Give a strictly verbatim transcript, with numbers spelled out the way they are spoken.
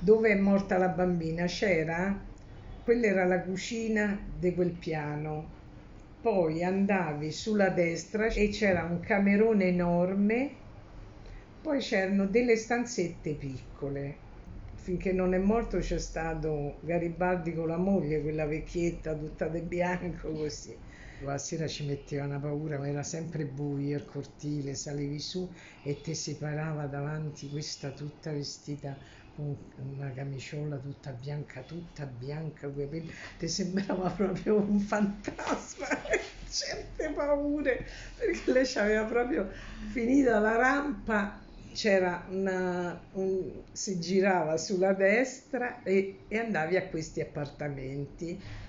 dove è morta la bambina c'era, quella era la cucina di quel piano. Poi andavi sulla destra e c'era un camerone enorme, poi c'erano delle stanzette piccole. Finché non è morto c'è stato Garibaldi con la moglie, quella vecchietta tutta di bianco così. La sera ci metteva una paura, ma era sempre buio il cortile, salivi su e ti si parava davanti questa tutta vestita con una camiciola tutta bianca, tutta bianca, coi capelli, ti sembrava proprio un fantasma. Certe paure, perché lei aveva proprio finita la rampa, c'era una, un, si girava sulla destra e, e andavi a questi appartamenti